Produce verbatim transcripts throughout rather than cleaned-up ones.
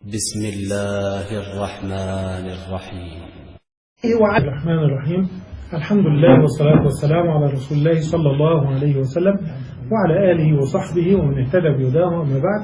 بسم الله الرحمن الرحيم. الرحمن الرحيم. الحمد لله والصلاة والسلام على رسول الله صلى الله عليه وسلم وعلى آله وصحبه ومن اهتدى بهداه. أما بعد،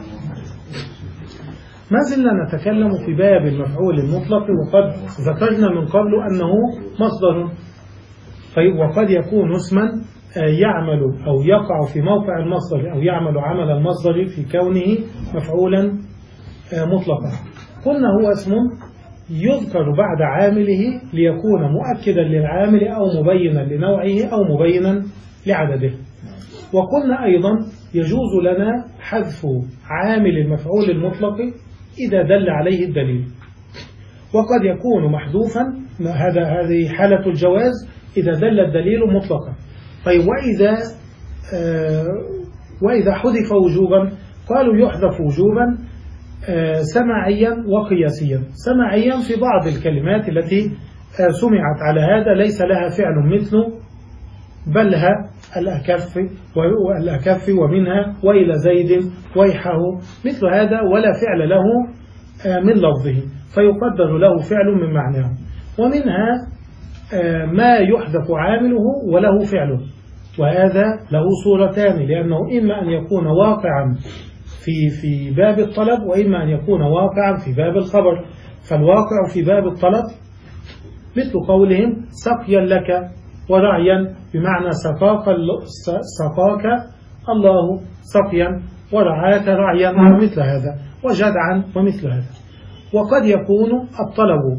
ما زلنا نتكلم في باب المفعول المطلق، وقد ذكرنا من قبل أنه مصدر، طيب وقد يكون اسما يعمل أو يقع في موقع المصدر أو يعمل عمل المصدر في كونه مفعولا مطلقا. قلنا هو اسم يذكر بعد عامله ليكون مؤكدا للعامل أو مبينا لنوعه أو مبينا لعدده. وقلنا أيضا يجوز لنا حذف عامل المفعول المطلق إذا دل عليه الدليل، وقد يكون محذوفا، هذا هذه حالة الجواز إذا دل الدليل مطلقا. طيب وإذا آه وإذا حذف وجوبا، قالوا يحذف وجوبا آه سماعيا وقياسيا. سماعيا في بعض الكلمات التي آه سمعت على هذا ليس لها فعل مثله بلها الأكف والأكف ومنها وإلى زيد ويحه، مثل هذا ولا فعل له آه من لفظه فيقدر له فعل من معناه. ومنها آه ما يحذف عامله وله فعله، وهذا له صورتان، لأنه إما أن يكون واقعا في في باب الطلب، وإما أن يكون واقعا في باب الخبر. فالواقع في باب الطلب مثل قولهم سقيا لك ورعيا، بمعنى سقاك سقاك الله سقيا ورعاك رعيا ومثل هذا، وجدعا ومثل هذا. وقد يكون الطلب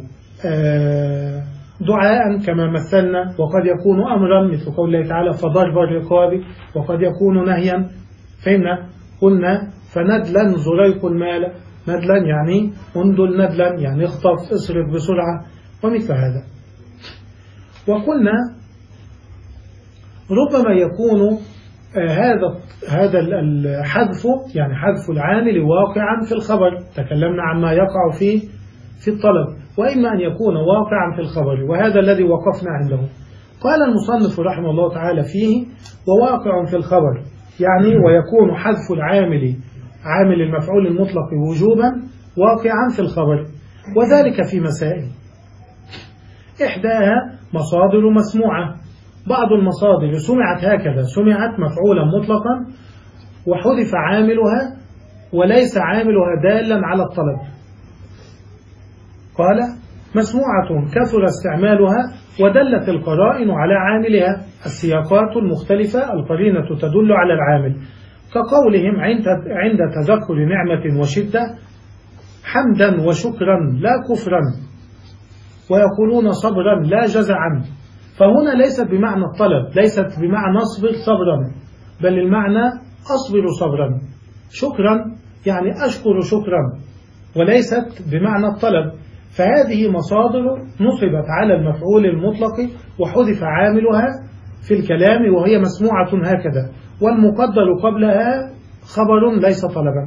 دعاء كما مثلنا، وقد يكون أمرا مثل قول الله تعالى فضرب الرقاب، وقد يكون نهيا. فهمنا؟ قلنا فندلا زريق المال، ندلا يعني اندل، ندلا يعني اخطف اصرف بسرعة ومثل هذا. وقلنا ربما يكون هذا هذا الحذف يعني حذف العامل واقعا في الخبر، تكلمنا عن ما يقع فيه في الطلب، وإما أن يكون واقعا في الخبر، وهذا الذي وقفنا عنده. قال المصنف رحمه الله تعالى فيه وواقع في الخبر، يعني ويكون حذف العامل عامل المفعول المطلق وجوبا واقعا في الخبر، وذلك في مسائل. إحداها مصادر مسموعة. بعض المصادر سمعت هكذا، سمعت مفعولا مطلقا وحذف عاملها وليس عاملها دالا على الطلب. قال مسموعة كثر استعمالها ودلت القرائن على عاملها، السياقات المختلفة القرينة تدل على العامل، كقولهم عند عند تذكر نعمة وشدة حمدا وشكرا لا كفرا، ويقولون صبرا لا جزعا. فهنا ليست بمعنى الطلب، ليست بمعنى اصبر صبرا، بل المعنى أصبر صبرا. شكرا يعني أشكر شكرا، وليست بمعنى الطلب. فهذه مصادر نصبت على المفعول المطلق وحذف عاملها في الكلام، وهي مسموعة هكذا، والمقدر قبلها خبر ليس طلبا.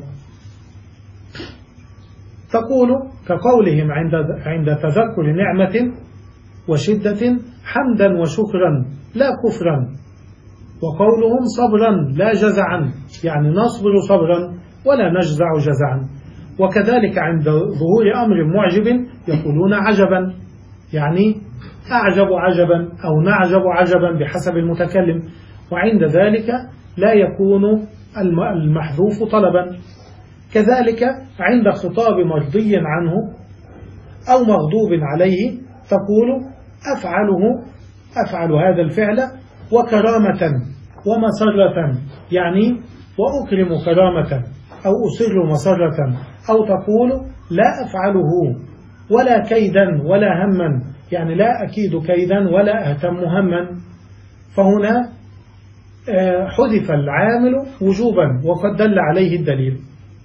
تقول كقولهم عند عند تذكر نعمة وشدة حمدا وشكرا لا كفرا، وقولهم صبرا لا جزعا يعني نصبر صبرا ولا نجزع جزعا. وكذلك عند ظهور أمر معجب يقولون عجبا، يعني أعجب عجبا أو نعجب عجبا بحسب المتكلم، وعند ذلك لا يكون المحذوف طلبا. كذلك عند خطاب مرضي عنه أو مغضوب عليه تقول أفعله أفعل هذا الفعل وكرامة ومسرة، يعني وأكرم كرامة أو أسر مسرة. أو تقول لا أفعله ولا كيدا ولا هما، يعني لا أكيد كيدا ولا أهتم هما. فهنا حذف العامل وجوبا وقد دل عليه الدليل.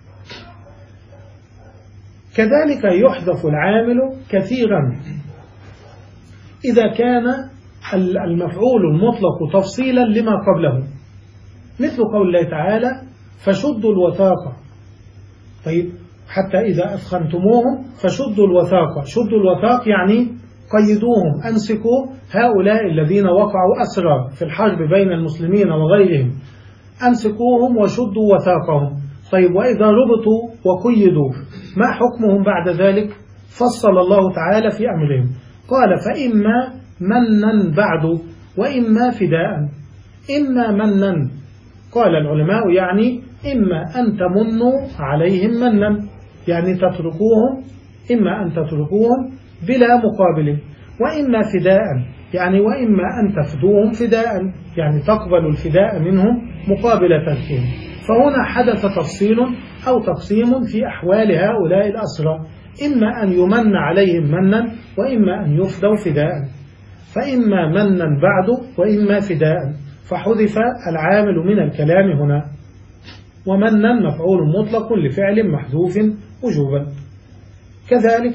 كذلك يحذف العامل كثيرا إذا كان المفعول المطلق تفصيلا لما قبله، مثل قول الله تعالى فشدوا الوثاق. طيب حتى إذا أثخنتموهم فشدوا الوثاق. شدوا الوثاق يعني قيدوهم، أمسكوا هؤلاء الذين وقعوا أسرى في الحرب بين المسلمين وغيرهم، أمسكوهم وشدوا وثاقهم. طيب وإذا ربطوا وقيدوا ما حكمهم بعد ذلك؟ فصل الله تعالى في أمرهم، قال فإما منا بعد وإما فداء. إما منا قال العلماء يعني إما أن تمنوا عليهم منا، يعني تتركوهم، إما أن تتركوهم بلا مقابل، وإما فداء يعني وإما أن تفدوهم فداء، يعني تقبل الفداء منهم مقابل تركهم. فهنا حدث تفصيل أو تقسيم في أحوال هؤلاء الأسرى، إما أن يمن عليهم منا وإما أن يفدوا فداء. فإما منا بعد وإما فداء، فحذف العامل من الكلام هنا، ومنا مفعول مطلق لفعل محذوف وجوبا. كذلك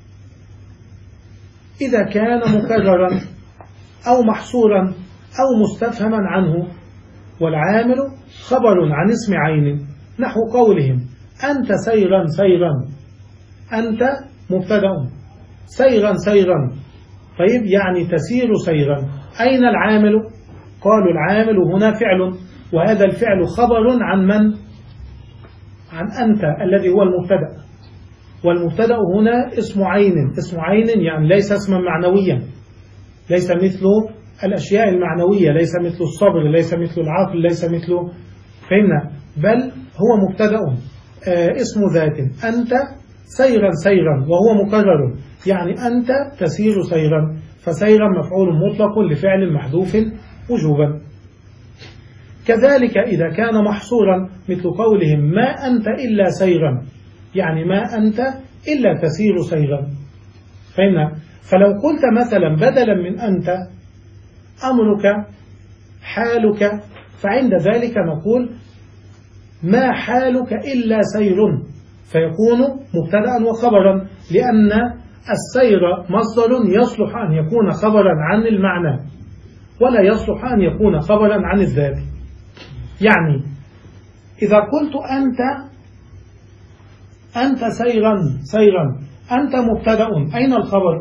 إذا كان مكررا أو محصورا أو مستفهما عنه والعامل خبر عن اسم عين، نحو قولهم أنت سيرا سيرا، أنت مبتدأ، سيرا سيرا، طيب يعني تسير سيرا. أين العامل؟ قالوا العامل هنا فعل، وهذا الفعل خبر عن من؟ عن أنت الذي هو المبتدأ، والمبتدأ هنا اسم عين. اسم عين يعني ليس اسما معنويا، ليس مثل الأشياء المعنوية، ليس مثل الصبر، ليس مثل العقل، ليس مثل فهمنا، بل هو مبتدأ آه اسم ذات. أنت سيرا سيرا وهو مكرر، يعني أنت تسير سيرا، فسيرا مفعول مطلق لفعل محذوف وجوبا. كذلك إذا كان محصورا مثل قولهم ما أنت إلا سيرا، يعني ما أنت إلا تسير سيرا، فهمنا. فلو قلت مثلا بدلا من أنت أمرك حالك، فعند ذلك نقول ما حالك إلا سير، فيكون مبتدأ وخبرا، لأن السير مصدر يصلح أن يكون خبرا عن المعنى ولا يصلح أن يكون خبرا عن الذات. يعني إذا قلت أنت أنت سيرا سيرا، أنت مبتدأ، أين الخبر؟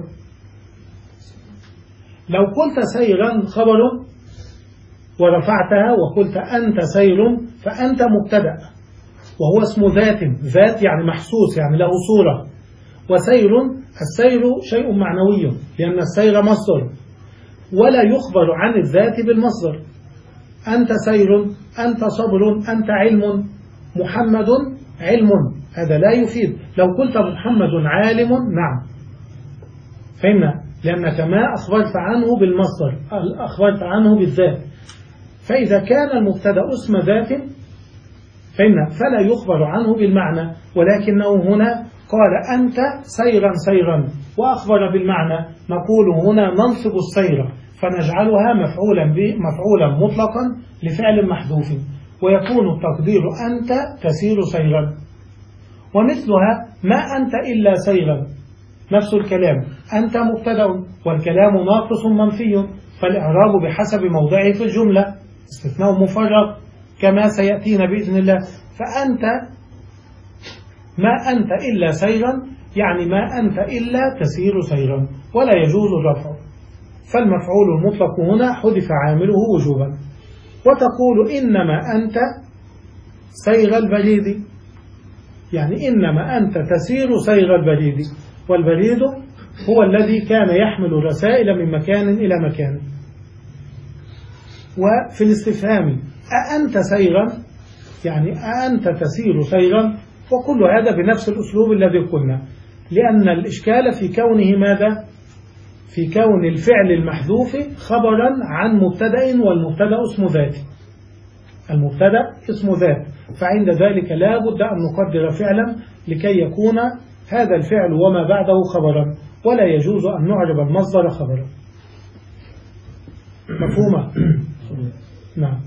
لو قلت سيرا خبر ورفعتها وقلت أنت سير، فأنت مبتدأ وهو اسم ذات، ذات يعني محسوس، يعني له صورة. وسير السير شيء معنوي، لأن السير مصدر ولا يخبر عن الذات بالمصدر. أنت سير، أنت صبر، أنت علم، محمد علم، هذا لا يفيد. لو قلت محمد عالم نعم، فهمنا، لأنك ما أخبرت عنه بالمصدر، أخبرت عنه بالذات. فإذا كان المبتدأ اسم ذات فهمنا فلا يخبر عنه بالمعنى، ولكنه هنا قال أنت سيرا سيرا وأخبر بالمعنى، نقول هنا ننصب السير فنجعلها مفعولا مفعولا مطلقا لفعل محذوف، ويكون التقدير أنت تسير سيرا. ومثلها ما أنت إلا سيرا، نفس الكلام، أنت مبتدأ والكلام ناقص منفي، فالإعراب بحسب موضعه في الجملة، استثناء مفرغ كما سيأتينا بإذن الله. فأنت ما أنت إلا سيرا، يعني ما أنت إلا تسير سيرا، ولا يجوز الرفع. فالمفعول المطلق هنا حذف عامله وجوبا. وتقول إنما أنت سير البريد، يعني إنما أنت تسير سير البريد، والبريد هو الذي كان يحمل رسائل من مكان إلى مكان. وفي الاستفهام أأنت سيرا، يعني أأنت تسير سيرا، وكل هذا بنفس الأسلوب الذي قلنا، لأن الإشكال في كونه ماذا؟ في كون الفعل المحذوف خبرا عن مبتدأ، والمبتدأ اسم ذات، المبتدأ اسم ذات، فعند ذلك لا بد أن نقدر فعلا لكي يكون هذا الفعل وما بعده خبرا، ولا يجوز أن نعرب المصدر خبرا. مفهومة؟ نعم.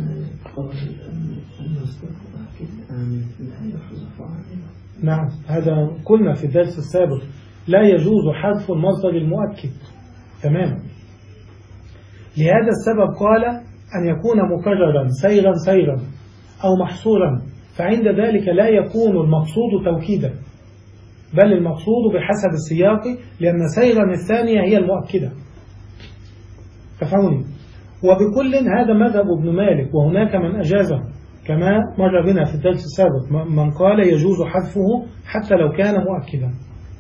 نعم، هذا قلنا في الدرس السابق، لا يجوز حذف المصدر المؤكد، تمام. لهذا السبب قال أن يكون مكررا سيرا سيرا أو محصورا، فعند ذلك لا يكون المقصود توكيدا، بل المقصود بحسب السياق، لأن سيرا الثانية هي المؤكدة، تفهموني. وبكل هذا مذهب ابن مالك، وهناك من أجازه كما مر بنا في الدرس السابق من قال يجوز حذفه حتى لو كان مؤكدا.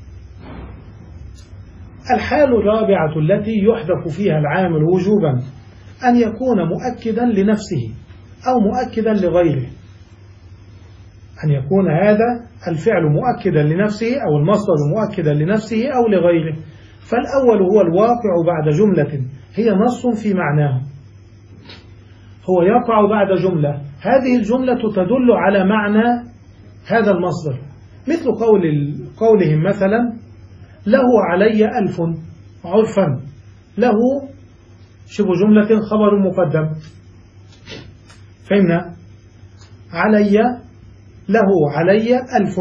الحال الرابعة التي يحذف فيها العامل وجوبا أن يكون مؤكدا لنفسه أو مؤكدا لغيره، أن يكون هذا الفعل مؤكدا لنفسه أو المصدر مؤكدا لنفسه أو لغيره. فالأول هو الواقع بعد جملة هي نص في معناه، هو يقع بعد جملة، هذه الجملة تدل على معنى هذا المصدر، مثل قول قولهم مثلا له علي ألف عرفا، له شبه جملة خبر مقدم، فهمنا؟ علي له علي ألف،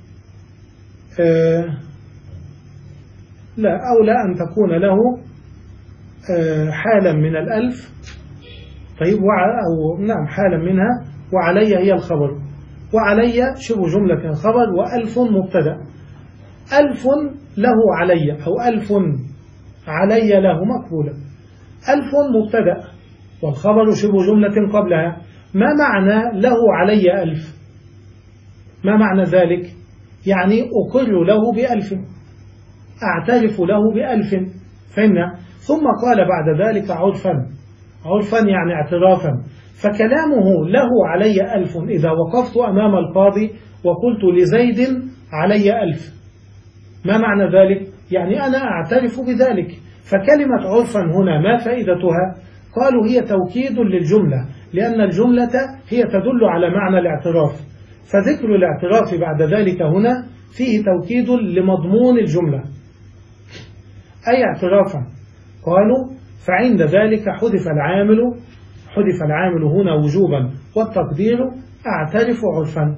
آه لا أولى أن تكون له آه حالا من الألف، طيب أو نعم حالا منها، وعلي هي الخبر، وعلي شبه جملة خبر، وألف مبتدأ. ألف له علي أو ألف علي له مقبولة، ألف مبتدأ والخبر شبه جملة قبلها. ما معنى له علي ألف؟ ما معنى ذلك؟ يعني أقر له بألف، أعترف له بألف، فهمنا؟ ثم قال بعد ذلك عرفا، عرفا يعني اعترافا. فكلامه له علي ألف إذا وقفت أمام القاضي وقلت لزيد علي ألف، ما معنى ذلك؟ يعني أنا أعترف بذلك. فكلمة عرفا هنا ما فائدتها؟ قالوا هي توكيد للجملة، لأن الجملة هي تدل على معنى الاعتراف، فذكر الاعتراف بعد ذلك هنا فيه توكيد لمضمون الجملة، أي اعترافا. قالوا فعند ذلك حذف العامل، حذف العامل هنا وجوبا، والتقدير أعترف عرفا.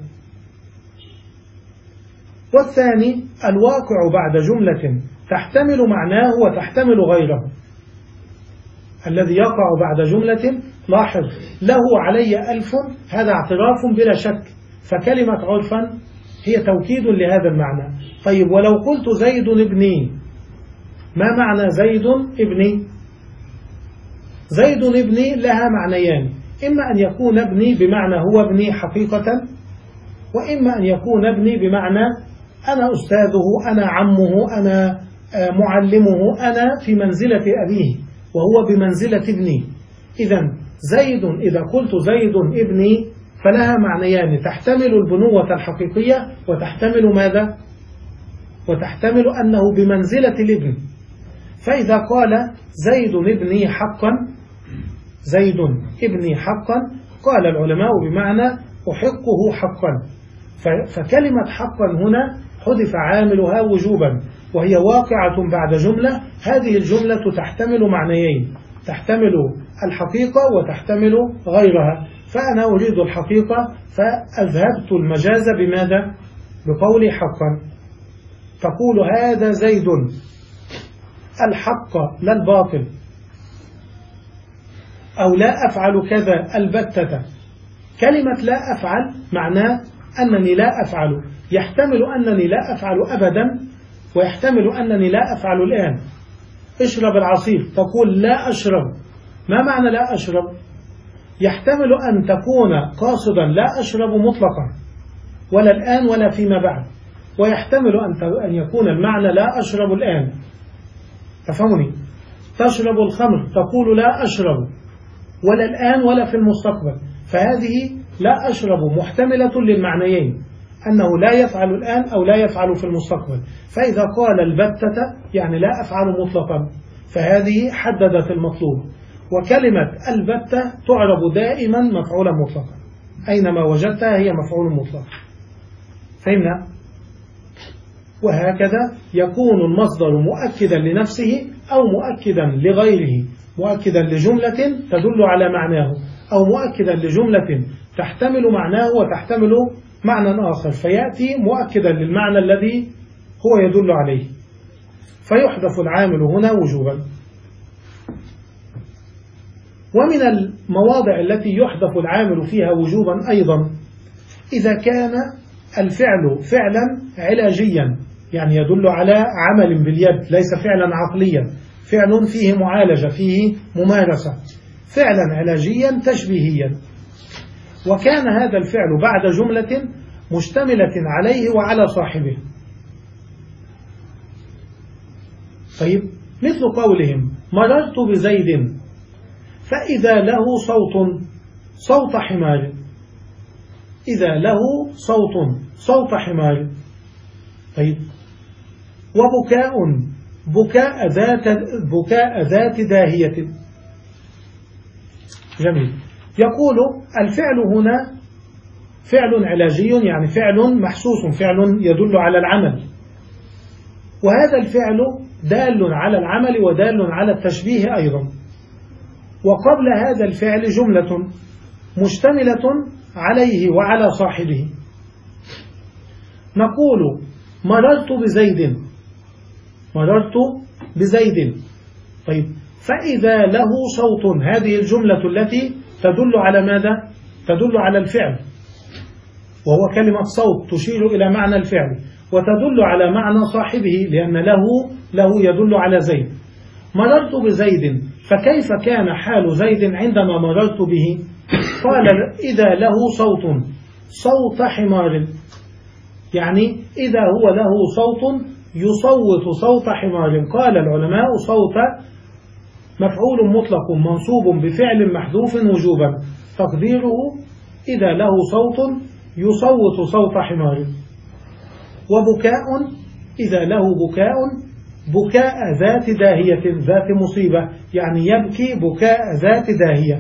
والثاني الواقع بعد جملة تحتمل معناه وتحتمل غيره، الذي يقع بعد جملة، لاحظ له علي ألف هذا اعتراف بلا شك، فكلمة عرفا هي توكيد لهذا المعنى. طيب ولو قلت زيد ابني، ما معنى زيد ابني؟ زيد ابني لها معنيان، إما أن يكون ابني بمعنى هو ابني حقيقة، وإما أن يكون ابني بمعنى أنا أستاذه، أنا عمه، أنا معلمه، أنا في منزلة أبيه وهو بمنزلة ابني. إذن زيد إذا قلت زيد ابني فلها معنيان، تحتمل البنوة الحقيقية وتحتمل ماذا؟ وتحتمل أنه بمنزلة الابن. فإذا قال زيد ابني حقا، زيد ابني حقا، قال العلماء بمعنى أحقه حقا. فكلمة حقا هنا حذف عاملها وجوبا، وهي واقعة بعد جملة، هذه الجملة تحتمل معنيين، تحتمل الحقيقة وتحتمل غيرها. فأنا أريد الحقيقة فأذهبت المجاز بماذا؟ بقولي حقا. تقول هذا زيد الحق لا الباطل، أو لا أفعل كذا البتة. كلمة لا أفعل معناه أنني لا أفعل، يحتمل أنني لا أفعل أبدا، ويحتمل أنني لا أفعل الآن. اشرب العصير، تقول لا أشرب، ما معنى لا أشرب؟ يحتمل أن تكون قاصدا لا أشرب مطلقا، ولا الآن ولا فيما بعد، ويحتمل أن يكون المعنى لا أشرب الآن. تفهمني؟ تشرب الخمر، تقول لا أشرب، ولا الآن ولا في المستقبل، فهذه لا أشرب محتملة للمعنيين، أنه لا يفعل الآن أو لا يفعل في المستقبل. فإذا قال البتة يعني لا أفعل مطلقا، فهذه حددت المطلوب. وكلمة البتة تعرب دائما مفعولا مطلقا، أينما وجدتها هي مفعول مطلق، فهمنا؟ وهكذا يكون المصدر مؤكدا لنفسه أو مؤكدا لغيره، مؤكدا لجملة تدل على معناه، أو مؤكدا لجملة تحتمل معناه وتحتمل معنى آخر، فيأتي مؤكدا للمعنى الذي هو يدل عليه، فيحذف العامل هنا وجوبا. ومن المواضع التي يحذف العامل فيها وجوبا أيضا إذا كان الفعل فعلا علاجيا، يعني يدل على عمل باليد، ليس فعلا عقليا، فعل فيه معالجة، فيه ممارسة، فعلا علاجيا تشبيهيا. وكان هذا الفعل بعد جملة مشتملة عليه وعلى صاحبه. طيب مثل قولهم مررت بزيد فإذا له صوت صوت حمار، إذا له صوت صوت حمار. طيب وبكاء بكاء ذات بكاء ذات داهية. جميل. يقول الفعل هنا فعل علاجي، يعني فعل محسوس، فعل يدل على العمل، وهذا الفعل دال على العمل ودال على التشبيه أيضا. وقبل هذا الفعل جملة مشتملة عليه وعلى صاحبه. نقول مررت بزيد، مررت بزيد. طيب فإذا له صوت، هذه الجملة التي تدل على ماذا؟ تدل على الفعل، وهو كلمة صوت تشير إلى معنى الفعل وتدل على معنى صاحبه، لأن له له يدل على زيد. مررت بزيد، فكيف كان حال زيد عندما مررت به؟ قال إذا له صوت صوت حمار، يعني إذا هو له صوت يصوت صوت حمار. قال العلماء صوت مفعول مطلق منصوب بفعل محذوف وجوبا، تقديره إذا له صوت يصوت صوت حمار. وبكاء إذا له بكاء بكاء ذات داهية، ذات مصيبة، يعني يبكي بكاء ذات داهية.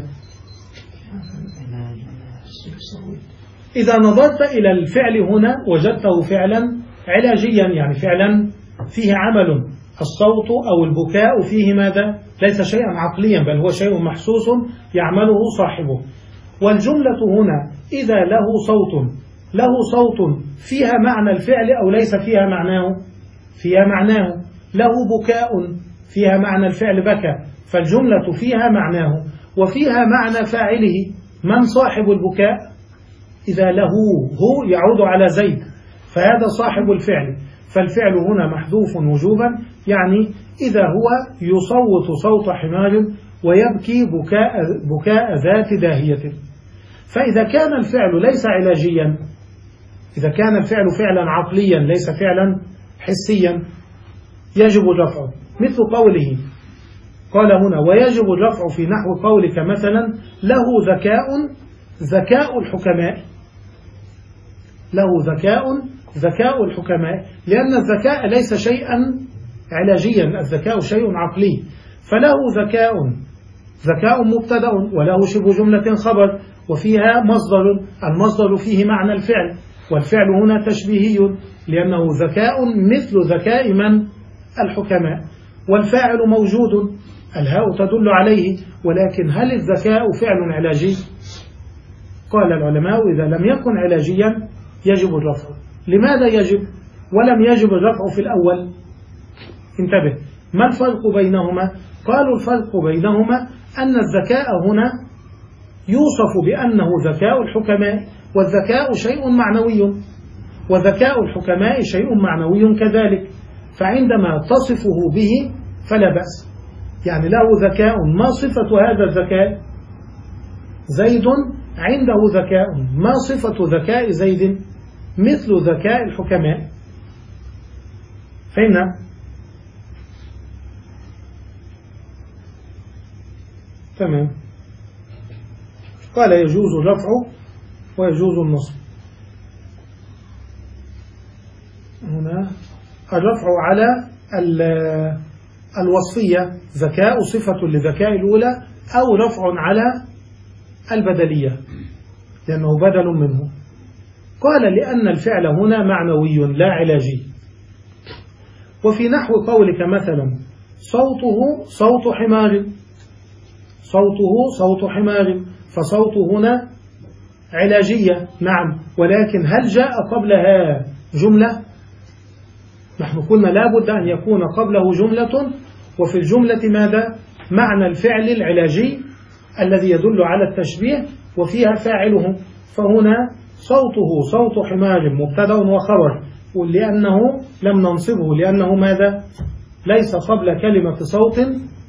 إذا نظرت إلى الفعل هنا وجدته فعلا علاجيا، يعني فعلا فيه عمل. الصوت أو البكاء فيه ماذا؟ ليس شيئا عقليا، بل هو شيء محسوس يعمله صاحبه. والجملة هنا إذا له صوت، له صوت فيها معنى الفعل أو ليس فيها معناه؟ فيها معناه. له بكاء فيها معنى الفعل بكى، فالجملة فيها معناه وفيها معنى فاعله. من صاحب البكاء؟ إذا له هو يعود على زيد، فهذا صاحب الفعل، فالفعل هنا محذوف وجوبا، يعني إذا هو يصوت صوت حمار ويبكي بكاء, بكاء ذات داهية. فإذا كان الفعل ليس علاجيا، إذا كان الفعل فعلا عقليا ليس فعلا حسيا، يجب الرفع. مثل قوله قال هنا ويجب الرفع في نحو قولك مثلا له ذكاء ذكاء الحكماء، له ذكاء ذكاء الحكماء، لأن الذكاء ليس شيئا علاجيا، الذكاء شيء عقلي. فله ذكاء، ذكاء مبتدأ وله شبه جملة خبر وفيها مصدر، المصدر فيه معنى الفعل، والفعل هنا تشبيهي لأنه ذكاء مثل ذكاء من؟ الحكماء. والفاعل موجود، الهاء تدل عليه، ولكن هل الذكاء فعل علاجي؟ قال العلماء إذا لم يكن علاجيا يجب الرفع. لماذا يجب ولم يجب الرفع في الأول؟ انتبه، ما الفرق بينهما؟ قالوا الفرق بينهما أن الذكاء هنا يوصف بأنه ذكاء الحكماء، والذكاء شيء معنوي، وذكاء الحكماء شيء معنوي كذلك، فعندما تصفه به فلا بأس. يعني له ذكاء، ما صفة هذا الذكاء؟ زيد عنده ذكاء، ما صفة ذكاء زيد؟ مثل ذكاء الحكماء. فهمنا؟ تمام. قال يجوز الرفع ويجوز النصب. هنا الرفع على الوصفية، ذكاء صفة لذكاء الأولى، أو رفع على البدلية لأنه بدل منه. قال لأن الفعل هنا معنوي لا علاجي. وفي نحو قولك مثلا صوته صوت حمار، صوته صوت حمار، فصوت هنا علاجية نعم، ولكن هل جاء قبلها جملة؟ نحن قلنا لابد أن يكون قبله جملة، وفي الجملة ماذا؟ معنى الفعل العلاجي الذي يدل على التشبيه وفيها فاعله. فهنا صوته صوت حمار مبتدأ وخبر، ولأنه لم ننصبه لأنه ماذا؟ ليس قبل كلمة صوت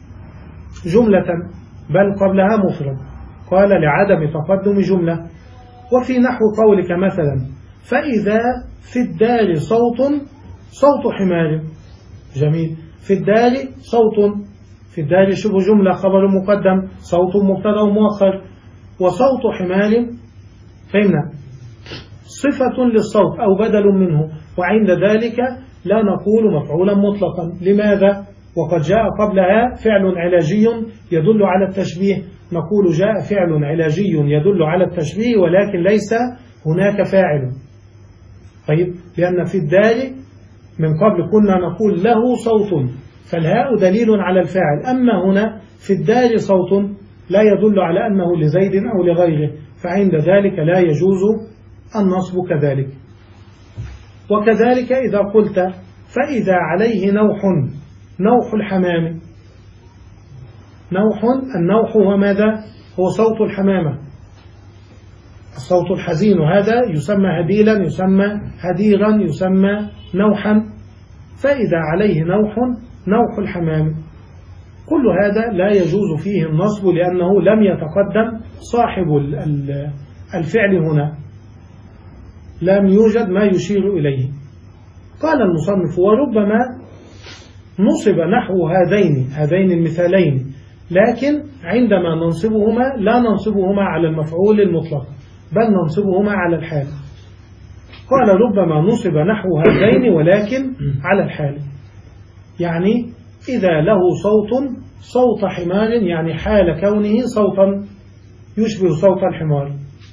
جملة بل قبلها مفرد، قال لعدم تقدم جملة. وفي نحو قولك مثلا فإذا في الدار صوت صوت حمار. جميل. في الدار صوت، في الدار شبه جملة خبر مقدم، صوت مبتدا مؤخر، وصوت حمار فهمنا صفة للصوت أو بدل منه، وعند ذلك لا نقول مفعولا مطلقا. لماذا؟ وقد جاء قبلها فعل علاجي يدل على التشبيه، نقول جاء فعل علاجي يدل على التشبيه ولكن ليس هناك فاعل. طيب، لأن في الدار من قبل كنا نقول له صوت، فالهاء دليل على الفاعل، أما هنا في الدار صوت لا يدل على أنه لزيد أو لغيره، فعند ذلك لا يجوز النصب كذلك. وكذلك إذا قلت فإذا عليه نوح، نوح الحمام، نوح، النوح هو ماذا؟ هو صوت الحمامة، الصوت الحزين، هذا يسمى هديلا، يسمى هديرا، يسمى نوحا. فإذا عليه نوح، نوح الحمام، كل هذا لا يجوز فيه النصب لأنه لم يتقدم صاحب الفعل هنا، لم يوجد ما يشير إليه. قال المصنف وربما نصب نحو هذين هذين المثالين، لكن عندما ننصبهما لا ننصبهما على المفعول المطلق بل ننصبهما على الحال. قال ربما نصب نحو هذين ولكن على الحال، يعني إذا له صوت صوت حمار، يعني حال كونه صوتا يشبه صوت الحمار.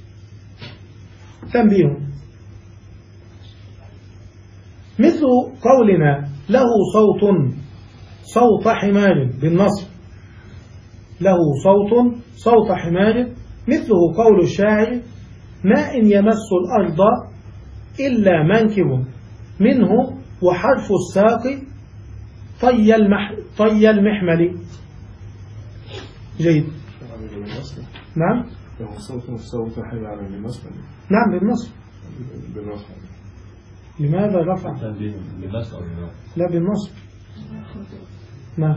تنبيه، مثل قولنا له صوت صوت حمار بالنصب، له صوت صوت حمار، مثله قول الشاعر ما إن يمس الأرض إلا منكب منه وحرف الساق طي, المح... طي المحمل. جيد. نعم. له صوت صوت حمار بالنصب. نعم بالنصب. بالنصب. لماذا رفع؟ لا بالنصب. نعم.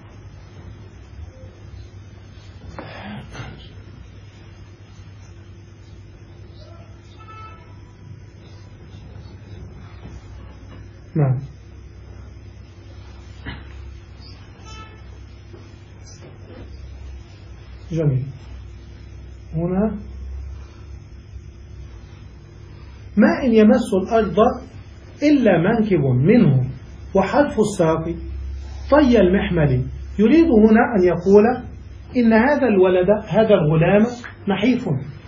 نعم. جميل. هنا ما إن يمس الأرض إلا منكب منه وحرف الساق طي المحمل، يريد هنا أن يقول إن هذا الولد هذا الغلام نحيف،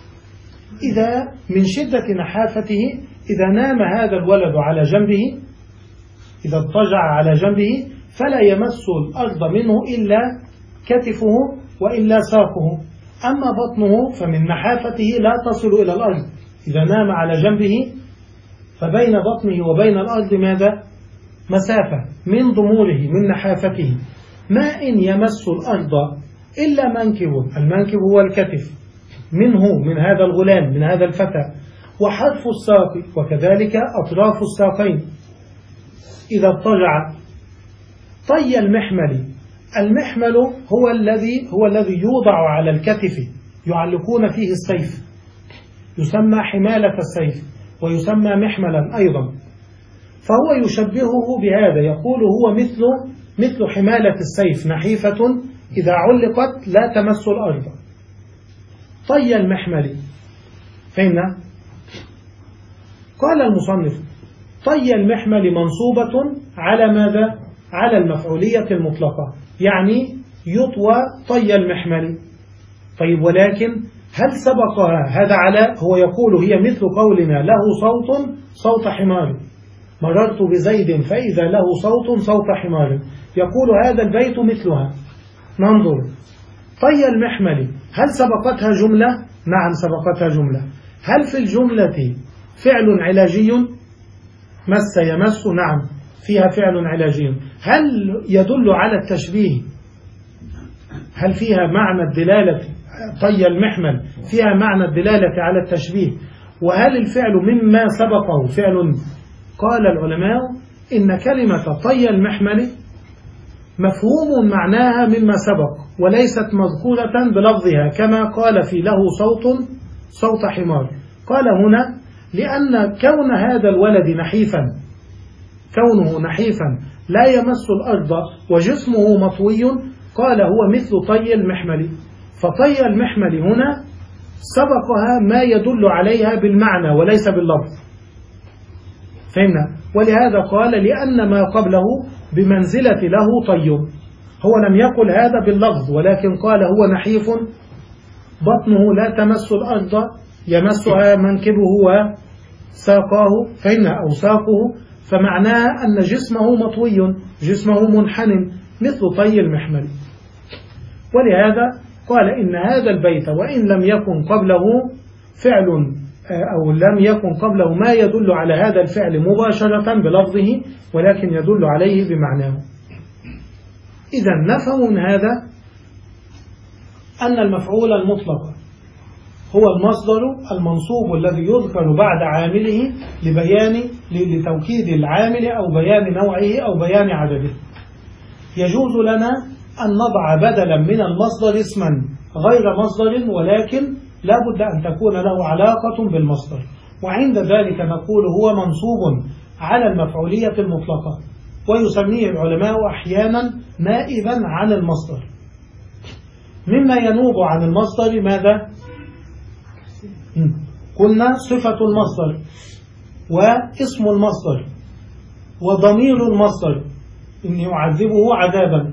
إذا من شدة نحافته إذا نام هذا الولد على جنبه، إذا اضطجع على جنبه فلا يمس الأرض منه إلا كتفه وإلا ساقه، أما بطنه فمن نحافته لا تصل إلى الأرض، إذا نام على جنبه فبين بطنه وبين الأرض ماذا؟ مسافة من ضموره من نحافته. ما إن يمس الأرض إلا منكب، المنكب هو الكتف، منه من هذا الغلام من هذا الفتى، وحرف الساق وكذلك أطراف الساقين إذا اضطجع. طي المحمل، المحمل هو الذي هو الذي يوضع على الكتف يعلقون فيه السيف، يسمى حمالة السيف ويسمى محملا أيضا، فهو يشبهه بهذا، يقول هو مثل مثل حمالة السيف نحيفة إذا علقت لا تمس الأرض. طي المحمل، فهمنا؟ قال المصنف طي المحمل منصوبة على ماذا؟ على المفعولية المطلقة، يعني يطوى طي المحمل. طيب، ولكن هل سبقها هذا على؟ هو يقول هي مثل قولنا له صوت صوت حمار، مررت بزيد فإذا له صوت صوت حمار، يقول هذا البيت مثلها. ننظر، طي المحمل هل سبقتها جملة؟ نعم سبقتها جملة. هل في الجملة فعل علاجي؟ مس يمس، نعم فيها فعل علاجي. هل يدل على التشبيه؟ هل فيها معنى الدلالة؟ طي المحمل فيها معنى الدلالة على التشبيه. وهل الفعل مما سبقه فعل؟ قال العلماء إن كلمة طي المحمل مفهوم معناها مما سبق وليست مذكورة بلفظها، كما قال في له صوت صوت حمار، قال هنا لأن كون هذا الولد نحيفا كونه نحيفا لا يمس الأرض وجسمه مطوي، قال هو مثل طي المحمل، فطي المحمل هنا سبقها ما يدل عليها بالمعنى وليس باللفظ. فهمنا؟ ولهذا قال لأن ما قبله بمنزلة له طي. هو لم يقل هذا باللفظ، ولكن قال هو نحيف بطنه لا تمس الأرض يمسها منكبه وساقاه، فإن أو ساقه، فمعناها أن جسمه مطوي، جسمه منحن مثل طي المحمل. ولهذا قال إن هذا البيت وإن لم يكن قبله فعل أو لم يكن قبله ما يدل على هذا الفعل مباشرة بلفظه، ولكن يدل عليه بمعناه. إذا نفهم من هذا أن المفعول المطلق هو المصدر المنصوب الذي يذكر بعد عامله لبيان لتوكيد العامل أو بيان نوعه أو بيان عدده. يجوز لنا أن نضع بدلا من المصدر اسما غير مصدر، ولكن لا بد أن تكون له علاقة بالمصدر، وعند ذلك نقول هو منصوب على المفعولية المطلقة، ويسميه العلماء أحيانا نائبا عن المصدر. مما ينوب عن المصدر ماذا؟ قلنا صفة المصدر واسم المصدر وضمير المصدر إن يعذبه عذابا،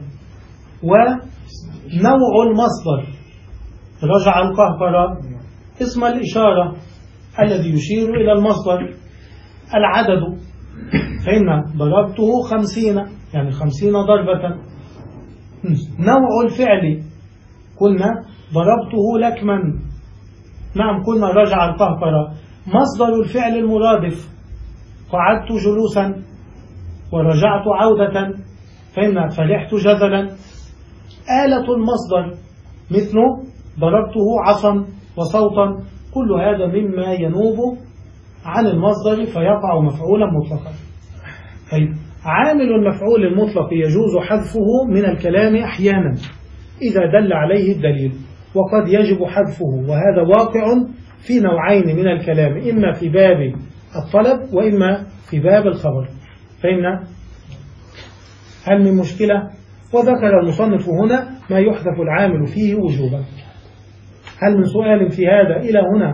ونوع المصدر رجع القهقرة، اسم الإشارة الذي يشير إلى المصدر، العدد فإن ضربته خمسين يعني خمسين ضربة، نوع الفعل قلنا ضربته لكما، نعم قلنا رجع القهقرة، مصدر الفعل المرادف قعدت جلوسا ورجعت عودة، فإن فرحت جذلا. آلة المصدر مثل ضربته عصا وصوتا، كل هذا مما ينوب عن المصدر فيقع مفعولا مطلقا. طيب عامل المفعول المطلق يجوز حذفه من الكلام أحيانا إذا دل عليه الدليل، وقد يجب حذفه، وهذا واقع في نوعين من الكلام، إما في باب الطلب وإما في باب الخبر. فإن هل من مشكلة؟ وذكر المصنف هنا ما يحذف العامل فيه وجوبا. هل من سؤال في هذا إلى هنا؟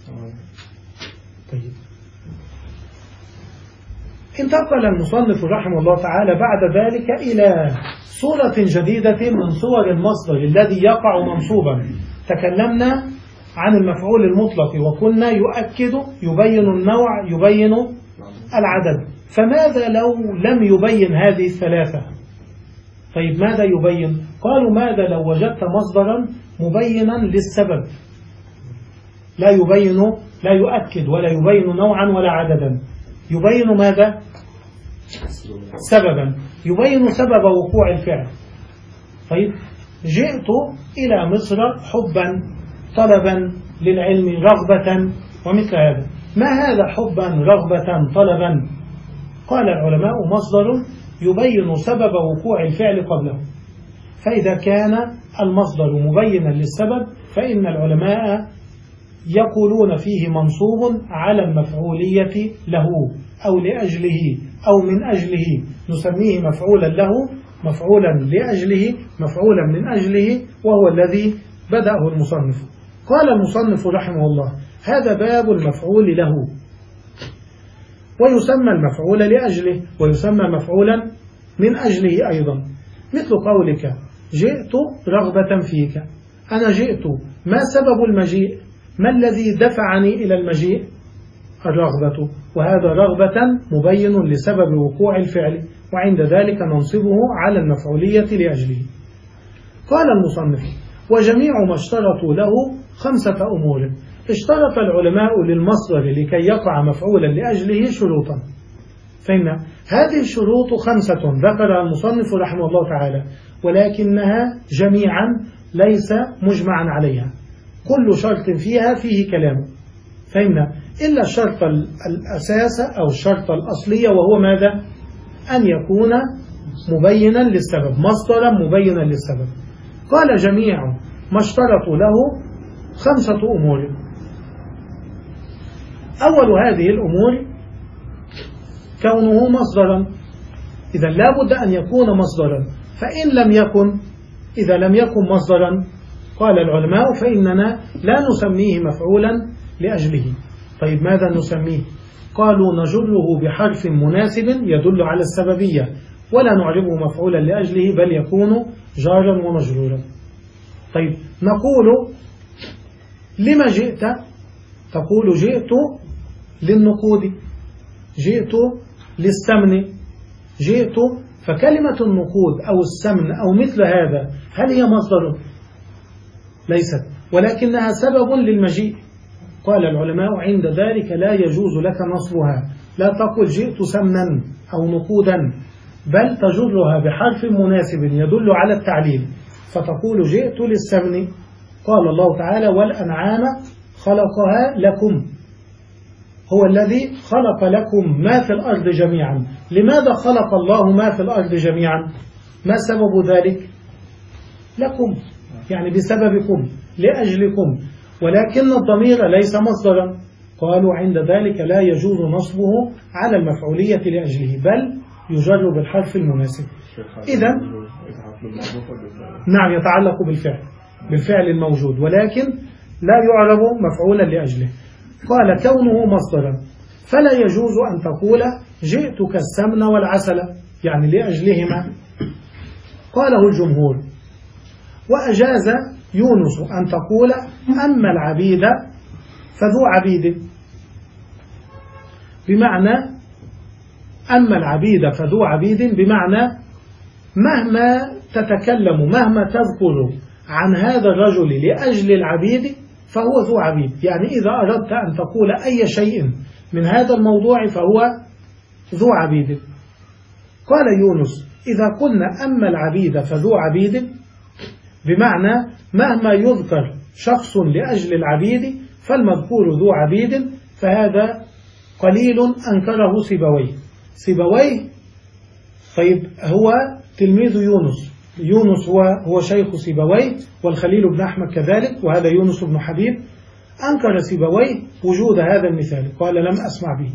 طيب انتقل المصنف رحمه الله تعالى بعد ذلك إلى صورة جديدة من صور المصدر الذي يقع منصوبا. تكلمنا عن المفعول المطلق وقلنا يؤكد، يبين النوع، يبين العدد. فماذا لو لم يبين هذه الثلاثة؟ طيب ماذا يبين؟ قالوا ماذا لو وجدت مصدرا مبينا للسبب، لا يبين، لا يؤكد ولا يبين نوعا ولا عددا، يبين ماذا؟ سببا، يبين سبب وقوع الفعل. طيب جئت إلى مصر حبا طلبا للعلم رغبة ومثل هذا. ما هذا حبا رغبة طلبا؟ قال العلماء مصدر يبين سبب وقوع الفعل قبله. فإذا كان المصدر مبينا للسبب فإن العلماء يقولون فيه منصوب على المفعولية له أو لأجله أو من أجله، نسميه مفعولا له، مفعولا لأجله، مفعولا من أجله، وهو الذي بدأه المصنف. قال المصنف رحمه الله هذا باب المفعول له، ويسمى المفعول لأجله ويسمى مفعولا من أجله أيضا، مثل قولك جئت رغبة فيك. أنا جئت، ما سبب المجيء؟ ما الذي دفعني إلى المجيء؟ الرغبة، وهذا رغبة مبين لسبب وقوع الفعل، وعند ذلك ننصبه على المفعولية لأجله. قال المصنف وجميع ما اشترطوا له خمسة أمور. اشترط العلماء للمصدر لكي يقع مفعولا لأجله شروطا، فإن هذه الشروط خمسة ذكرها المصنف رحمه الله تعالى، ولكنها جميعا ليس مجمعا عليها، كل شرط فيها فيه كلام، فإن إلا الشرط الأساس أو الشرط الأصلي، وهو ماذا؟ أن يكون مبينا للسبب، مصدرا مبينا للسبب. قال جميع ما اشترطوا له خمسة أمور. أول هذه الأمور كونه مصدرا، إذا لا بد أن يكون مصدرا، فإن لم يكن إذا لم يكن مصدرا قال العلماء فإننا لا نسميه مفعولا لأجله. طيب ماذا نسميه؟ قالوا نجره بحرف مناسب يدل على السببية، ولا نعربه مفعولا لأجله بل يكون جارا ومجرورا. طيب نقول لما جئت؟ تقول جئت للنقود، جئت للسمن، جئت. فكلمة النقود أو السمن أو مثل هذا هل هي مصدر؟ ليست، ولكنها سبب للمجيء. قال العلماء عند ذلك لا يجوز لك نصبها، لا تقل جئت سمنا أو نقودا، بل تجرها بحرف مناسب يدل على التعليل، فتقول جئت للسمن. قال الله تعالى والأنعام خلقها لكم، هو الذي خلق لكم ما في الأرض جميعا. لماذا خلق الله ما في الأرض جميعا؟ ما سبب ذلك؟ لكم، يعني بسببكم، لأجلكم، ولكن الضمير ليس مصدرا. قالوا عند ذلك لا يجوز نصبه على المفعولية لأجله بل يجر بالحرف المناسب. إذن نعم يتعلق بالفعل بالفعل الموجود، ولكن لا يعرب مفعولا لأجله. قال كونه مصدرا فلا يجوز أن تقول جئتك السمن والعسل، يعني لأجلهما. قاله الجمهور. وأجاز يونس أن تقول أما العبيد فذو عبيد، بمعنى أما العبيد فذو عبيد، بمعنى مهما تتكلم مهما تذكر عن هذا الرجل لأجل العبيد فهو ذو عبيد، يعني إذا أردت أن تقول أي شيء من هذا الموضوع فهو ذو عبيد. قال يونس إذا قلنا أما العبيد فذو عبيد، بمعنى مهما يذكر شخص لأجل العبيد فالمذكور ذو عبيد، فهذا قليل أنكره سيبويه. سيبويه طيب هو تلميذ يونس، يونس هو هو شيخ سيبويه، والخليل بن أحمد كذلك، وهذا يونس بن حبيب. أنكر سيبويه وجود هذا المثال، قال لم أسمع به.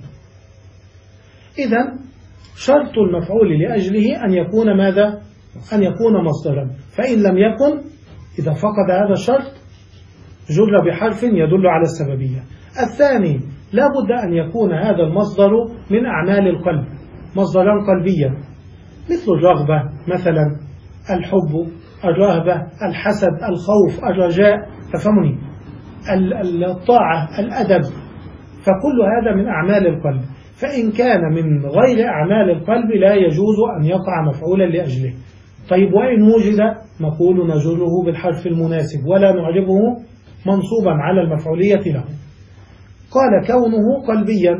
إذن شرط المفعول لأجله أن يكون ماذا؟ أن يكون مصدرا، فإن لم يكن إذا فقد هذا الشرط جر بحرف يدل على السببية. الثاني لا بد أن يكون هذا المصدر من أعمال القلب، مصدرا قلبيا، مثل الرغبة مثلا، الحب، الرهبة، الحسد، الخوف، الرجاء، تفهمني، الطاعة، الأدب، فكل هذا من أعمال القلب. فإن كان من غير أعمال القلب لا يجوز أن يقع مفعولا لأجله. طيب وإن وجد نقول نجره بالحرف المناسب ولا نعربه منصوبا على المفعولية له. قال كونه قلبيا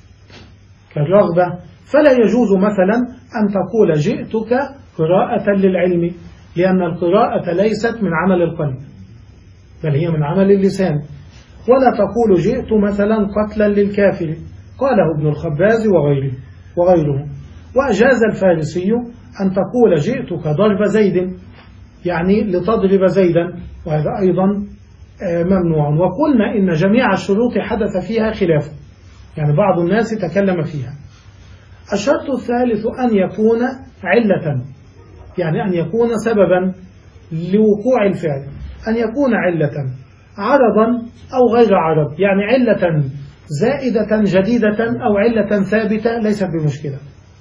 كالرغبة فلا يجوز مثلا أن تقول جئتك قراءة للعلم، لأن القراءة ليست من عمل القلب بل هي من عمل اللسان. ولا تقول جئت مثلا قتلا للكافر، قاله ابن الخباز وغيره وغيره. وأجاز الفارسي أن تقول جئتك ضرب زيد، يعني لتضرب زيدا، وهذا أيضا ممنوع. وقلنا إن جميع الشروط حدث فيها خلاف، يعني بعض الناس تكلم فيها. الشرط الثالث أن يكون علة، يعني أن يكون سببا لوقوع الفعل، أن يكون علة عرضا أو غير عرض، يعني علة زائدة جديدة أو علة ثابتة ليست بمشكلة.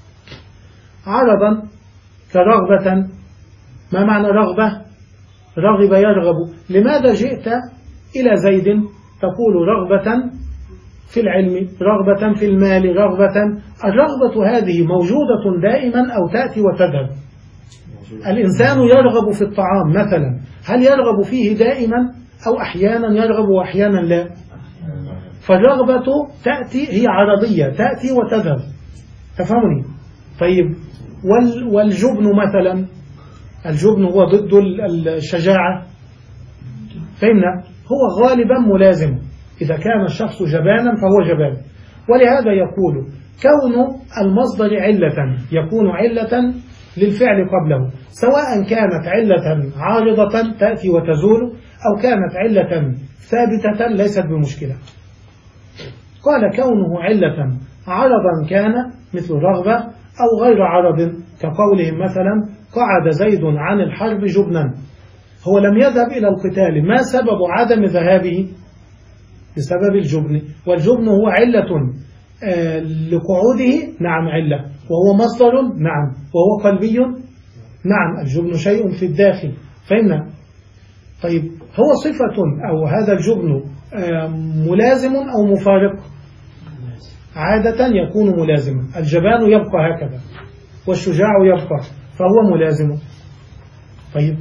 عرضا كرغبة، ما معنى رغبة؟ رغب يرغب. لماذا جئت إلى زيد؟ تقول رغبة في العلم، رغبة في المال، رغبة. الرغبة هذه موجودة دائما أو تأتي وتذهب. الإنسان يرغب في الطعام مثلا، هل يرغب فيه دائما أو أحيانا يرغب وأحيانا لا؟ فالرغبة تأتي هي عرضية، تأتي وتذهب، تفهمني؟ طيب والجبن مثلا، الجبن هو ضد الشجاعة، فهمنا؟ هو غالبا ملازم، إذا كان الشخص جبانا فهو جبان. ولهذا يقول كون المصدر علة يكون علة للفعل قبله، سواء كانت علة عارضة تأتي وتزول أو كانت علة ثابتة ليست بمشكلة. قال كونه علة عرضا كان مثل رغبة أو غير عرض، كقولهم مثلا قعد زيد عن الحرب جبنا، هو لم يذهب إلى القتال، ما سبب عدم ذهابه؟ بسبب الجبن، والجبن هو علة آه لقعوده، نعم علة، وهو مصدر، نعم، وهو قلبي، نعم، الجبن شيء في الداخل، فهمنا؟ طيب هو صفة أو هذا الجبن آه ملازم أو مفارق؟ عادة يكون ملازما، الجبان يبقى هكذا والشجاع يبقى، فهو ملازم. طيب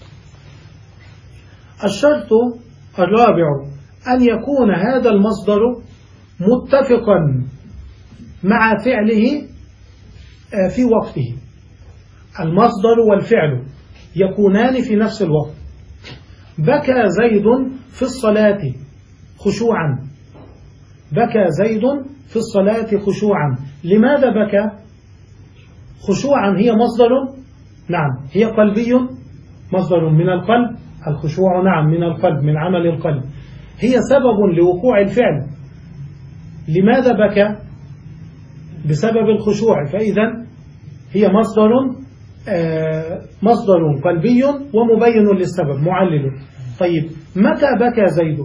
الشرط الرابع أن يكون هذا المصدر متفقا مع فعله في وقته، المصدر والفعل يكونان في نفس الوقت. بكى زيد في الصلاة خشوعا، بكى زيد في الصلاة خشوعا، لماذا بكى؟ خشوعا هي مصدر، نعم، هي قلبي، مصدر من القلب، الخشوع نعم من القلب، من عمل القلب، هي سبب لوقوع الفعل. لماذا بكى؟ بسبب الخشوع، فإذا هي مصدر آه مصدر قلبي ومبين للسبب معلل. طيب متى بكى زيد؟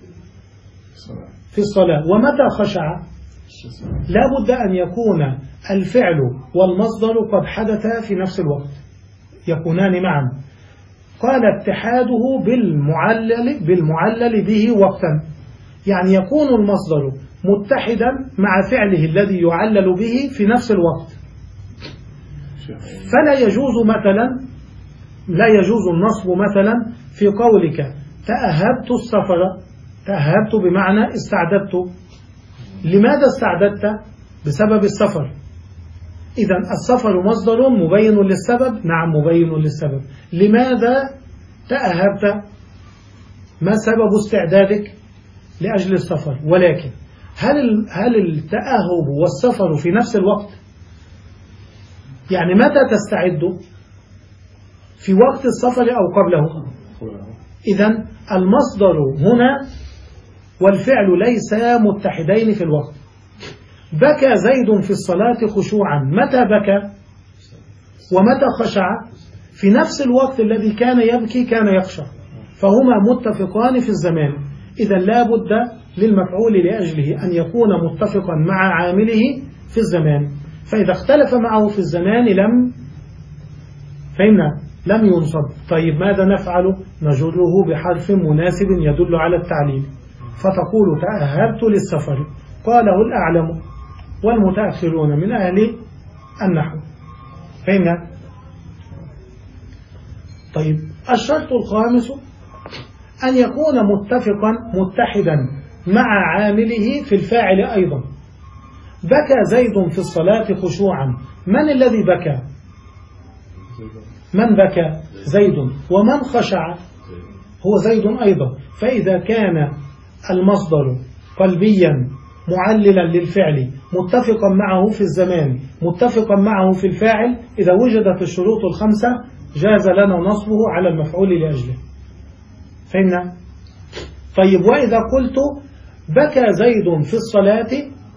في الصلاة. ومتى خشع؟ لا بد أن يكون الفعل والمصدر قد حدثا في نفس الوقت، يكونان معا. قال اتحاده بالمعلل, بالمعلل به وقتا، يعني يكون المصدر متحدا مع فعله الذي يعلل به في نفس الوقت. فلا يجوز مثلا لا يجوز النصب مثلا في قولك تأهبت السفر، تأهبت بمعنى استعددت. لماذا استعددت؟ بسبب السفر. إذن السفر مصدر مبين للسبب، نعم مبين للسبب. لماذا تأهبت؟ ما سبب استعدادك؟ لأجل السفر. ولكن هل هل التأهب والسفر في نفس الوقت؟ يعني متى تستعد؟ في وقت السفر أو قبله؟ إذن المصدر هنا والفعل ليسا متحدين في الوقت. بكى زيد في الصلاة خشوعا، متى بكى ومتى خشع؟ في نفس الوقت الذي كان يبكي كان يخشع، فهما متفقان في الزمان. إذا لا بد للمفعول لأجله أن يكون متفقا مع عامله في الزمان، فإذا اختلف معه في الزمان لم فإن لم ينصب. طيب ماذا نفعل؟ نجره بحرف مناسب يدل على التعليل، فتقول تأهبت للسفر، قاله الأعلم والمتأخرون من أهل النحو. فهمنا؟ طيب الشرط الخامس أن يكون متفقا متحدا مع عامله في الفاعل أيضا. بكى زيد في الصلاة خشوعا، من الذي بكى؟ من بكى؟ زيد. ومن خشع؟ هو زيد أيضا. فإذا كان المصدر قلبيا معللا للفعل متفقا معه في الزمان متفقا معه في الفاعل، إذا وجدت الشروط الخمسة جاز لنا نصبه على المفعول لأجله. فهمنا؟ طيب وإذا قلت بكى زيد في الصلاة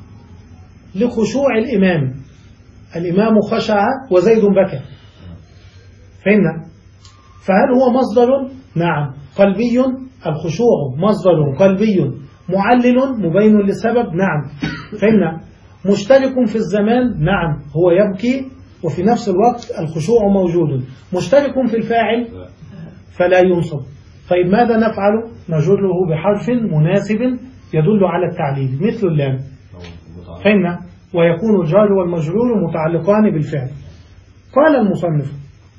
لخشوع الإمام، الإمام خشع وزيد بكى، فهمنا؟ فهل هو مصدر؟ نعم قلبي، الخشوع مصدر قلبي معلل مبين للسبب، نعم فهمنا؟ مشترك في الزمان، نعم هو يبكي وفي نفس الوقت الخشوع موجود. مشترك في الفاعل فلا ينصب. طيب ماذا نفعل؟ نجره بحرف مناسب يدل على التعليل مثل اللام، فهمنا؟ ويكون الجار والمجرور متعلقان بالفعل. قال المصنف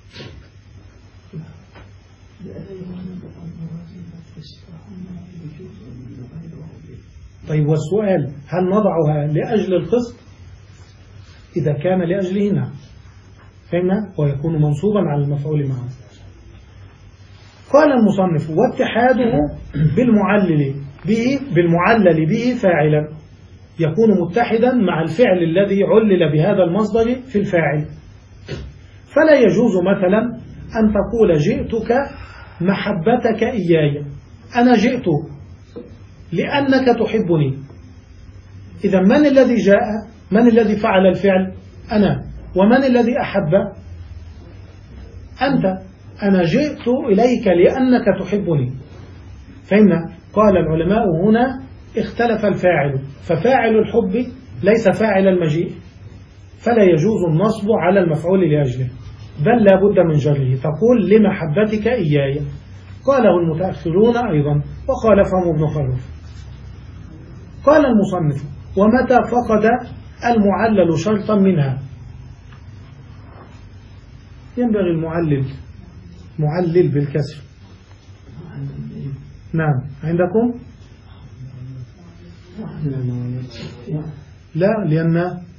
طيب والسؤال هل نضعها لأجل القسط؟ إذا كان لأجله نعم، فهمنا؟ ويكون منصوبا على المفعول معه. قال المصنف واتحاده بالمعلل به بالمعلل به فاعلا، يكون متحدا مع الفعل الذي علل بهذا المصدر في الفاعل. فلا يجوز مثلا أن تقول جئتك محبتك إياي، أنا جئت لأنك تحبني، إذا من الذي جاء؟ من الذي فعل الفعل؟ أنا. ومن الذي أحب؟ أنت. أنا جئت إليك لأنك تحبني. فهمنا؟ قال العلماء هنا اختلف الفاعل، ففاعل الحب ليس فاعل المجيء، فلا يجوز النصب على المفعول لأجله، بل لا بد من جره. تقول لمحبتك إياي. قاله المتأخرون أيضا وخالفهم ابن خلف. قال المصنف: ومتى فقد المعلل شرطا منها. ينبغي المعلل معلل بالكسر. نعم عندكم؟ لا، لأن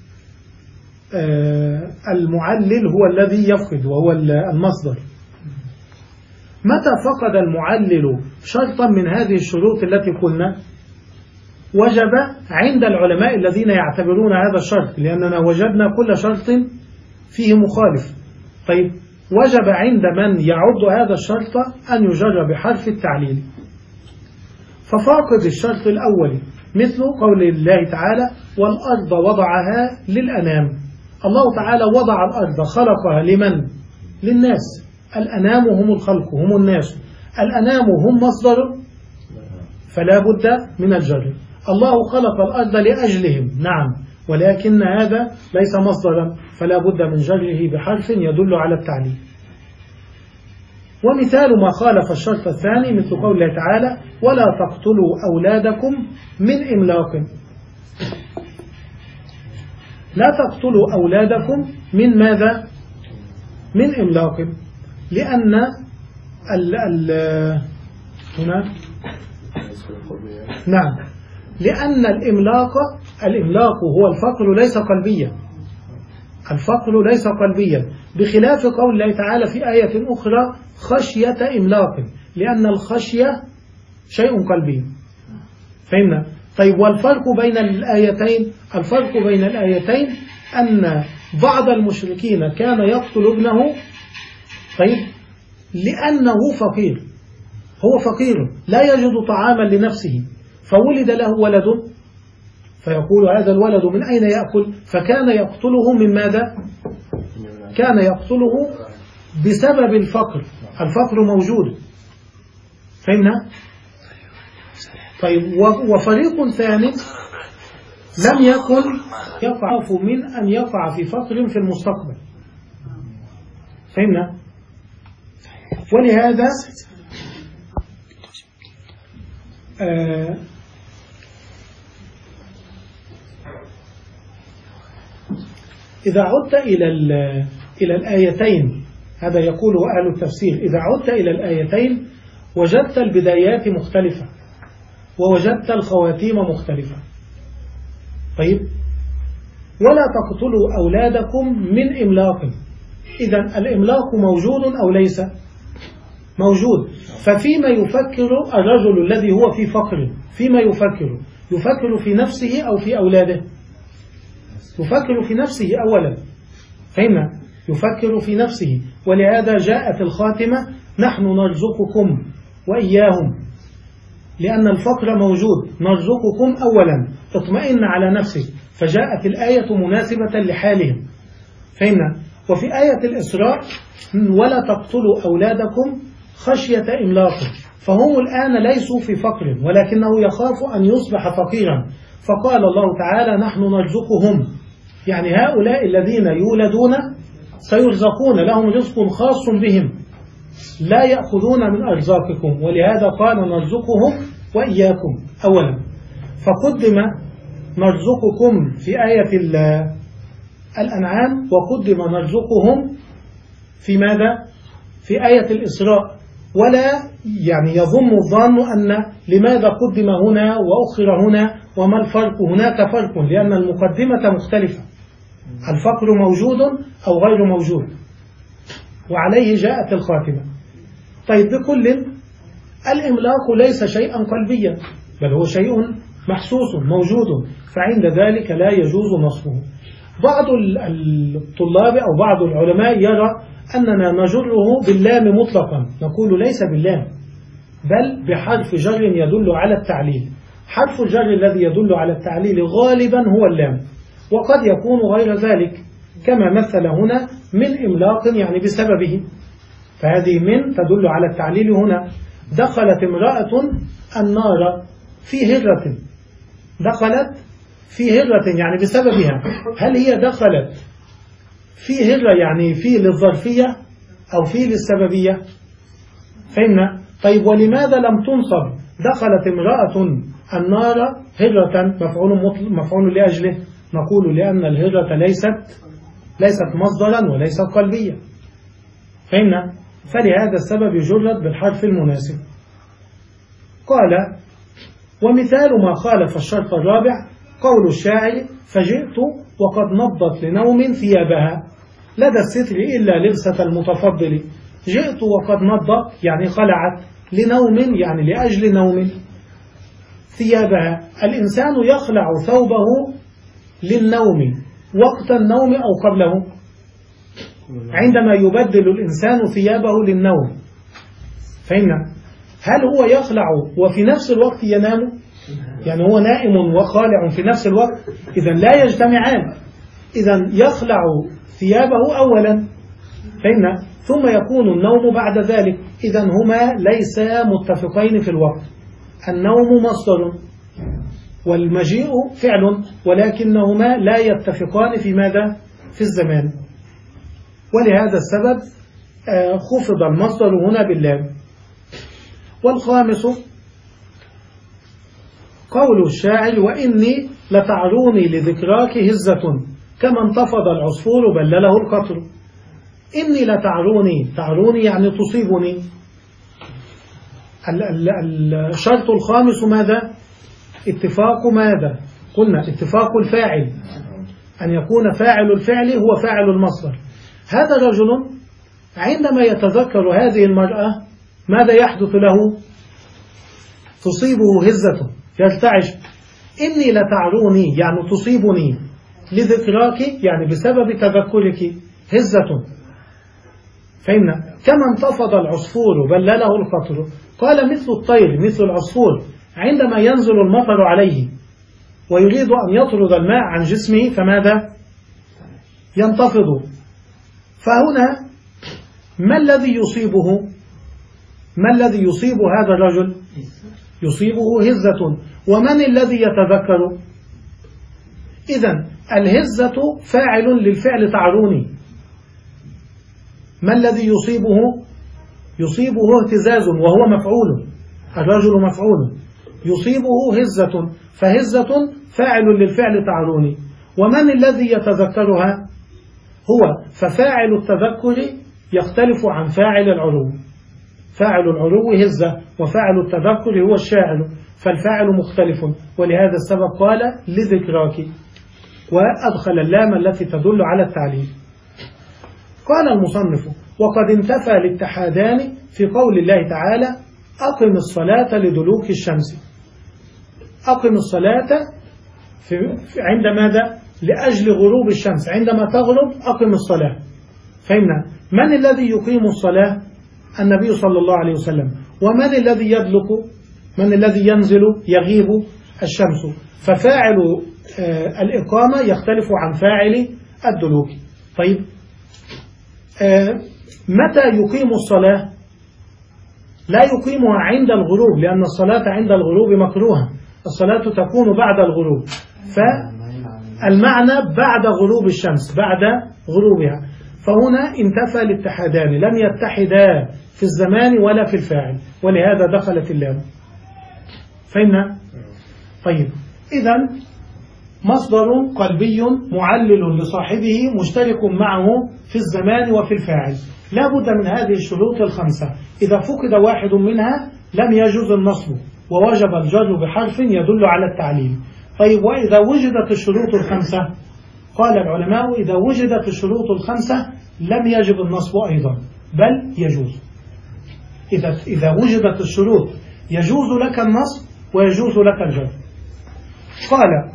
آه المعلل هو الذي يفقد وهو المصدر. متى فقد المعلل شرطا من هذه الشروط التي قلنا وجب عند العلماء الذين يعتبرون هذا الشرط، لأننا وجدنا كل شرط فيه مخالف. طيب وجب عند من يعد هذا الشرط أن يجر بحرف التعليل. ففاقد الشرط الأول مثل قول الله تعالى: والأرض وضعها للأنام. الله تعالى وضع الأرض، خلقها لمن؟ للناس. الأنام هم الخلق، هم الناس. الأنام هم مصدر، فلا بد من الجر. الله خلق الأرض لأجلهم، نعم، ولكن هذا ليس مصدرا، فلا بد من جره بحرف يدل على التعليل. ومثال ما خالف الشرط الثاني مثل قول الله تعالى: ولا تقتلوا أولادكم من إملاق. لا تقتلوا أولادكم من ماذا؟ من إملاق، لأن ال ال هنا نعم لأن الإملاق الإملاق هو الفقر ليس قلبيا. الفقر ليس قلبيا، بخلاف قول الله تعالى في آية أخرى: خشية إملاق، لأن الخشية شيء قلبي. فهمنا؟ طيب والفرق بين الآيتين؟ الفرق بين الآيتين أن بعض المشركين كان يقتل ابنه طيب لأنه فقير، هو فقير لا يجد طعاما لنفسه، فولد له ولد فيقول هذا الولد من أين يأكل؟ فكان يقتله من ماذا؟ كان يقتله بسبب الفقر. الفقر موجود. فهمنا؟ طيب وفريق ثاني لم يكن يخاف من أن يقع في فقر في المستقبل. فهمنا؟ ولهذا آه إذا عدت إلى إلى الآيتين، هذا يقوله أهل التفسير، إذا عدت إلى الآيتين وجدت البدايات مختلفة ووجدت الخواتيم مختلفة. طيب ولا تقتلوا أولادكم من إملاق. إذن الإملاق موجود أو ليس؟ موجود. ففيما يفكر الرجل الذي هو في فقر، فيما يفكر يفكر في نفسه أو في أولاده؟ يفكر في نفسه أولا. فهمنا؟ يفكر في نفسه. ولهذا جاءت الخاتمة: نحن نرزقكم وإياهم، لأن الفقر موجود. نرزقكم أولا، اطمئن على نفسك، فجاءت الآية مناسبة لحالهم. فهمنا؟ وفي آية الإسراء: ولا تقتلوا أولادكم خشية إملاق. فهم الآن ليسوا في فقر، ولكنه يخاف أن يصبح فقيرا، فقال الله تعالى: نحن نرزقهم، يعني هؤلاء الذين يولدون سيرزقون، لهم رزق خاص بهم، لا يأخذون من أرزاقكم. ولهذا قال: نرزقهم وإياكم أولا. فقدم نرزقكم في آية الأنعام، وقدم نرزقهم في ماذا؟ في آية الإسراء. ولا يعني يظن الظان أن لماذا قدم هنا وأخر هنا وما الفرق؟ هناك فرق، لأن المقدمة مختلفة. الفقر موجود أو غير موجود، وعليه جاءت الخاتمة. طيب بكل، الإملاق ليس شيئا قلبيا، بل هو شيء محسوس موجود، فعند ذلك لا يجوز نصبه. بعض الطلاب أو بعض العلماء يرى أننا نجره باللام مطلقا، نقول ليس باللام، بل بحرف جر يدل على التعليل. حرف الجر الذي يدل على التعليل غالبا هو اللام، وقد يكون غير ذلك كما مثل هنا من إملاق يعني بسببه، فهذه من تدل على التعليل هنا. دخلت امرأة النار في هرة، دخلت في هرة يعني بسببها. هل هي دخلت في هرة يعني في للظرفية أو في للسببية؟ فهمنا؟ طيب ولماذا لم تنصب دخلت امرأة النار هرة مفعول مفعول لأجله؟ نقول لأن الهرة ليست ليست مصدرا وليست قلبية. فهمنا؟ فلهذا السبب يجرد بالحرف المناسب. قال ومثال ما خالف الشرط الرابع قول الشاعر فجئت وقد نضت لنوم ثيابها لدى الستر إلا لبسة المتفضل. جئت وقد نضت يعني خلعت، لنوم يعني لأجل نوم، ثيابها. الإنسان يخلع ثوبه للنوم وقت النوم أو قبله، عندما يبدل الإنسان ثيابه للنوم. فهمنا؟ هل هو يخلع وفي نفس الوقت ينام؟ يعني هو نائم وخالع في نفس الوقت؟ إذن لا يجتمعان. إذن يخلع ثيابه أولا، فهمنا؟ ثم يكون النوم بعد ذلك. إذن هما ليسا متفقين في الوقت. النوم مصدر والمجيء فعل، ولكنهما لا يتفقان في ماذا؟ في الزمان. ولهذا السبب خفض المصدر هنا باللام. والخامس قول الشاعر وإني لتعروني لذكراك هزة كما انتفض العصفور بلله القطر. إني لتعروني، تعروني يعني تصيبني. الشرط الخامس ماذا؟ اتفاق ماذا؟ قلنا اتفاق الفاعل، أن يكون فاعل الفعل هو فاعل المصدر. هذا رجل عندما يتذكر هذه المرأة ماذا يحدث له؟ تصيبه هزة، يرتعش. إني لتعروني يعني تصيبني، لذكراك يعني بسبب تذكرك هزة. فهمنا؟ كما انتفض العصفور بلله القطر. قال مثل الطير مثل العصفور عندما ينزل المطر عليه ويريد أن يطرد الماء عن جسمه فماذا؟ ينتفض. فهنا ما الذي يصيبه؟ ما الذي يصيب هذا الرجل؟ يصيبه هزة. ومن الذي يتذكر؟ إذن الهزة فاعل للفعل تعروني. ما الذي يصيبه؟ يصيبه اهتزاز وهو مفعول، الرجل مفعول، يصيبه هزة، فهزة فاعل للفعل تعروني. ومن الذي يتذكرها؟ هو. ففاعل التذكر يختلف عن فاعل العلو. فاعل العلو هزة، وفاعل التذكر هو الشاعر، فالفاعل مختلف. ولهذا السبب قال لذكراك، وأدخل اللام التي تدل على التعليل. قال المصنف وقد انتفى الاتحادان في قول الله تعالى أقم الصلاة لدلوك الشمس. أقم الصلاة في عند ماذا؟ لأجل غروب الشمس، عندما تغرب أقم الصلاة. فهمنا؟ من الذي يقيم الصلاة؟ النبي صلى الله عليه وسلم. ومن الذي يدلك؟ من الذي ينزل يغيب؟ الشمس. ففاعل آه الإقامة يختلف عن فاعل الدلوك. طيب آه متى يقيم الصلاة؟ لا يقيمها عند الغروب، لأن الصلاة عند الغروب مكروهة، الصلاة تكون بعد الغروب. فالمعنى بعد غروب الشمس، بعد غروبها. فهنا انتفى الاتحادان، لم يتحدا في الزمان ولا في الفاعل، ولهذا دخلت اللام. فهمنا؟ طيب إذن مصدر قلبي معلل لصاحبه مشترك معه في الزمان وفي الفاعل. لا بد من هذه الشروط الخمسة، إذا فقد واحد منها لم يجوز النصب، ووجب الجر بحرف يدل على التعليل. طيب وإذا وجدت الشروط الخمسة؟ قال العلماء إذا وجدت الشروط الخمسة لم يجب النصب أيضا، بل يجوز. إذا, إذا وجدت الشروط يجوز لك النصب ويجوز لك الجر. قال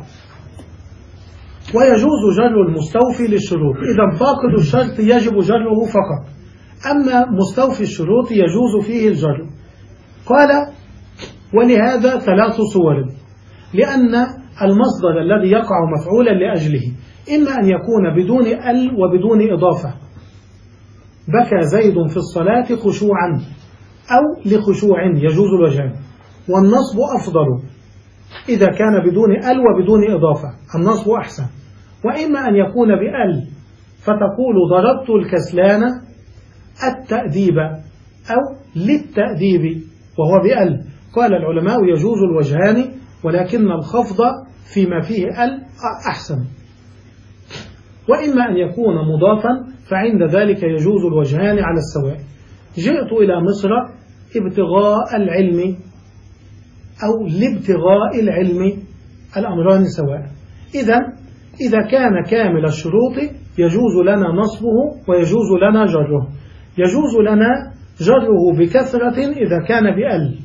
ويجوز جر المستوفي للشروط، إذا فاقد الشرط يجب جره فقط، أما مستوفي الشروط يجوز فيه الجر. قال ولهذا ثلاث صور. لأن المصدر الذي يقع مفعولا لأجله إما أن يكون بدون ال وبدون إضافة، بكى زيد في الصلاة خشوعا، أو لخشوع يجوز الوجهان، والنصب أفضل إذا كان بدون ال وبدون إضافة، النصب أحسن. وإما أن يكون بأل فتقول ضربت الكسلان التأديب أو للتأديب وهو بأل. قال العلماء يجوز الوجهان، ولكن الخفض فيما فيه ال أحسن. وإما أن يكون مضافا فعند ذلك يجوز الوجهان على السواء. جئت إلى مصر ابتغاء العلم أو لابتغاء العلم، الأمران سواء. إذا إذا كان كامل الشروط يجوز لنا نصبه ويجوز لنا جره. يجوز لنا جره بكثرة إذا كان بأل،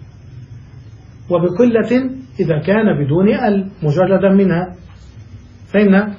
وبقلة إذا كان بدون أل مجردا منها. فهمنا؟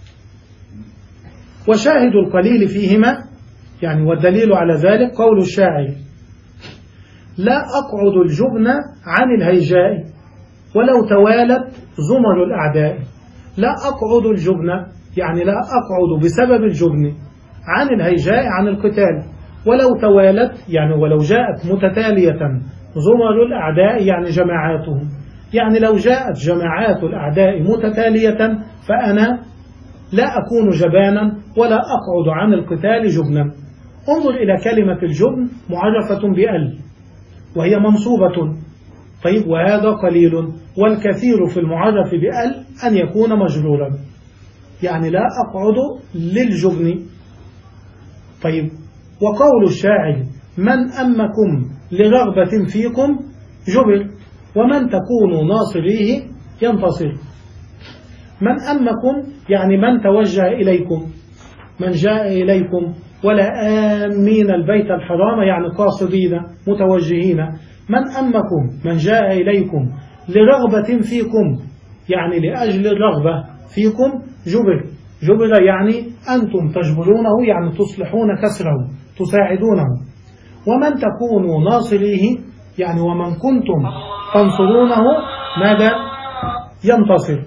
وشاهد القليل فيهما يعني، والدليل على ذلك قول الشاعر: لا أقعد الجبن عن الهيجاء ولو توالت زمر الأعداء. لا أقعد الجبن يعني لا أقعد بسبب الجبن عن الهيجاء عن القتال، ولو توالت يعني ولو جاءت متتالية زمر الأعداء يعني جماعاتهم، يعني لو جاءت جماعات الأعداء متتالية فأنا لا أكون جبانا ولا أقعد عن القتال جبنا. انظر إلى كلمة الجبن معرفة بأل وهي منصوبة. طيب وهذا قليل، والكثير في المعرف بأل أن يكون مجرورا، يعني لا أقعد للجبن. طيب وقول الشاعر: من أمكم لرغبة فيكم جبر، ومن تكونوا ناصريه ينتصر. من أمكم يعني من توجه إليكم، من جاء إليكم، ولا آمين البيت الحرام يعني قاصدين متوجهين. من أمكم من جاء إليكم لرغبة فيكم يعني لأجل الرغبة فيكم جبر. جبر يعني أنتم تجبرونه يعني تصلحون كسره تساعدونه. ومن تكونوا ناصريه يعني ومن كنتم تنصرونه ماذا ينتصر.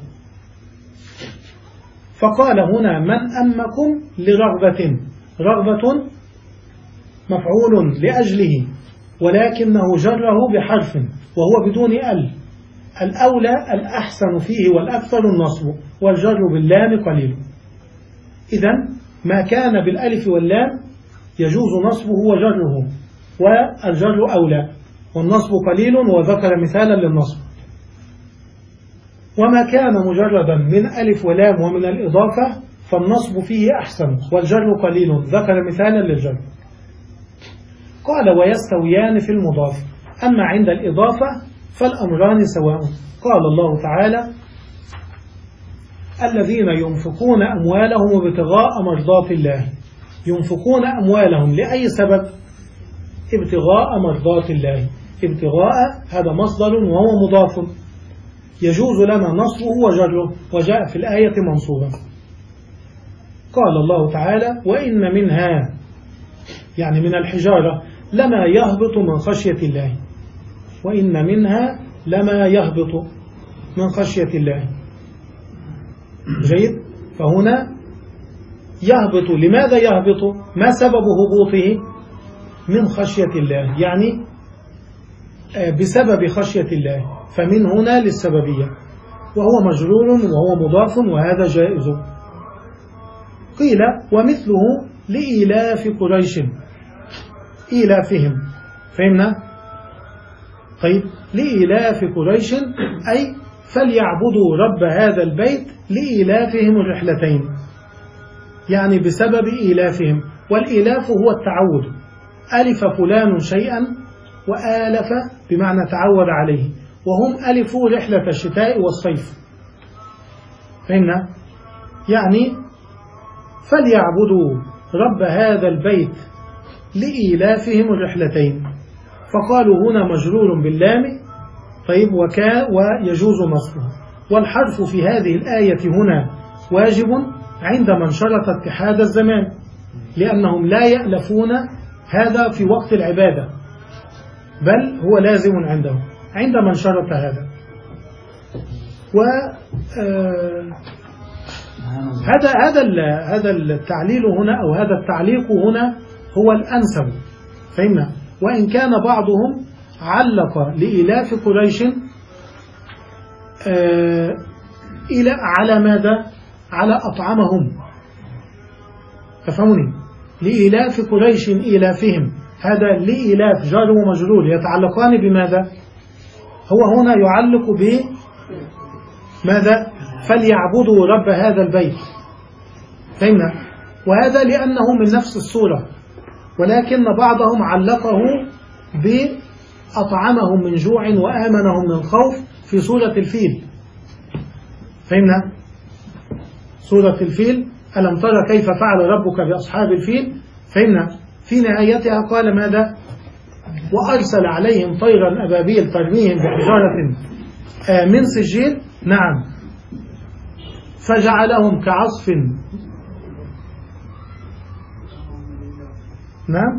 فقال هنا من أمكم لرغبة، رغبة مفعول لأجله ولكنه جره بحرف وهو بدون ال. الأولى الأحسن فيه والأكثر النصب، والجر باللام قليل. إذن ما كان بالألف واللام يجوز نصبه وجره، والجر أولى، والنصب قليل، وذكر مثالا للنصب. وما كان مجردا من ألف ولام ومن الإضافة فالنصب فيه أحسن والجر قليل، ذكر مثالا للجر. قال ويستويان في المضاف، أما عند الإضافة فالأمران سواء. قال الله تعالى: الذين ينفقون أموالهم ابتغاء مرضات الله. ينفقون أموالهم لأي سبب؟ ابتغاء مرضات الله. ابتغاء هذا مصدر وهو مضاف، يجوز لنا نصبه وجره، وجاء في الآية منصوبا. قال الله تعالى: وإن منها يعني من الحجارة لما يهبط من خشية الله. وإن منها لما يهبط من خشية الله. جيد. فهنا يهبط، لماذا يهبط؟ ما سبب هبوطه؟ من خشية الله، يعني بسبب خشية الله، فمن هنا للسببية، وهو مجرور وهو مضاف وهذا جائز. قيل ومثله لإيلاف قريش، إيلافهم. فهمنا؟ طيب لإيلاف قريش أي فليعبدوا رب هذا البيت لإيلافهم الرحلتين، يعني بسبب إيلافهم. والإيلاف هو التعود، ألف فلان شيئا وآلف بمعنى تعود عليه، وهم ألفوا رحلة الشتاء والصيف. فهمنا؟ يعني فليعبدوا رب هذا البيت لإيلافهم الرحلتين. فقالوا هنا مجرور باللام. طيب وكا ويجوز نصبه. والحرف في هذه الآية هنا واجب عند من شرط اتحاد الزمان، لأنهم لا يألفون هذا في وقت العبادة، بل هو لازم عندهم عند من شرط هذا. و هذا هذا هذا التعليل هنا أو هذا التعليق هنا هو الأنسب، فهمنا. وإن كان بعضهم علق لإلاف قريش إلى على ماذا؟ على أطعمهم، تفهموني؟ لإلاف قريش إلافهم، هذا لإلاف جار ومجرور يتعلقان بماذا؟ هو هنا يعلق بماذا؟ فليعبدوا رب هذا البيت، فهمنا؟ وهذا لأنه من نفس السورة، ولكن بعضهم علقه بأطعمهم من جوع وآمنهم من خوف في سورة الفيل، فهمنا؟ سورة الفيل ألم ترى كيف فعل ربك بأصحاب الفيل، فهمنا؟ في نهايتها قال ماذا؟ وأرسل عليهم طيرا أبابيل ترميهم بحجارة من سجيل، نعم، فجعلهم كعصف، نعم،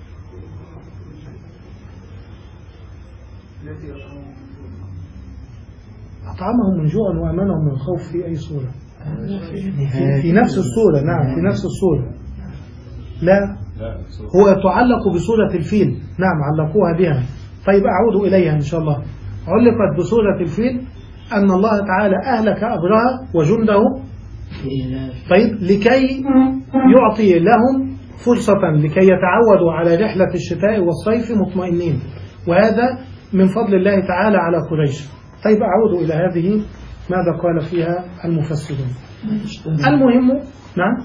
أطعمهم من جوع وأمنهم من خوف في أي سورة؟ في نفس السورة، نعم، في نفس السورة. لا، هو يتعلق بسورة الفيل، نعم، علقوها بها. طيب أعود إليها إن شاء الله. علقت بسورة الفيل أن الله تعالى أهلك أبرهة وجنده، طيب، لكي يعطي لهم فرصة لكي يتعودوا على رحلة الشتاء والصيف مطمئنين، وهذا من فضل الله تعالى على قريش. طيب أعود إلى هذه ماذا قال فيها المفسرون. المهم، نعم،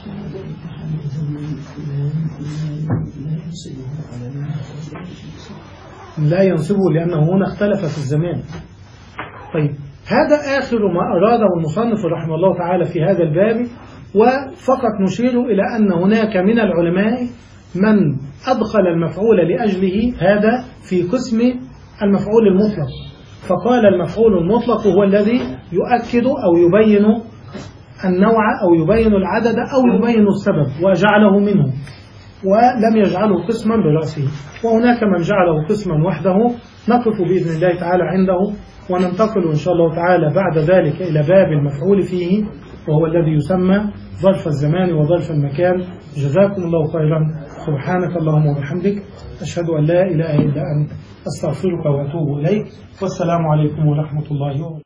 لا ينصبه لأنه هنا اختلف في الزمان. طيب هذا آخر ما أراده المصنف رحمه الله تعالى في هذا الباب، وفقط نشير إلى أن هناك من العلماء من أدخل المفعول لأجله هذا في قسم المفعول المطلق، فقال المفعول المطلق هو الذي يؤكد أو يبين النوع أو يبين العدد أو يبين السبب وجعله منه، ولم يجعله قسما برأسه. وهناك من جعله قسما وحده، نقف بإذن الله تعالى عنده وننتقل إن شاء الله تعالى بعد ذلك إلى باب المفعول فيه، وهو الذي يسمى ظرف الزمان وظرف المكان. جزاكم الله خيرا. سبحانك اللهم وبحمدك، أشهد أن لا إله إلا أنت، أستغفرك وأتوب إليك، والسلام عليكم ورحمة الله وبركاته.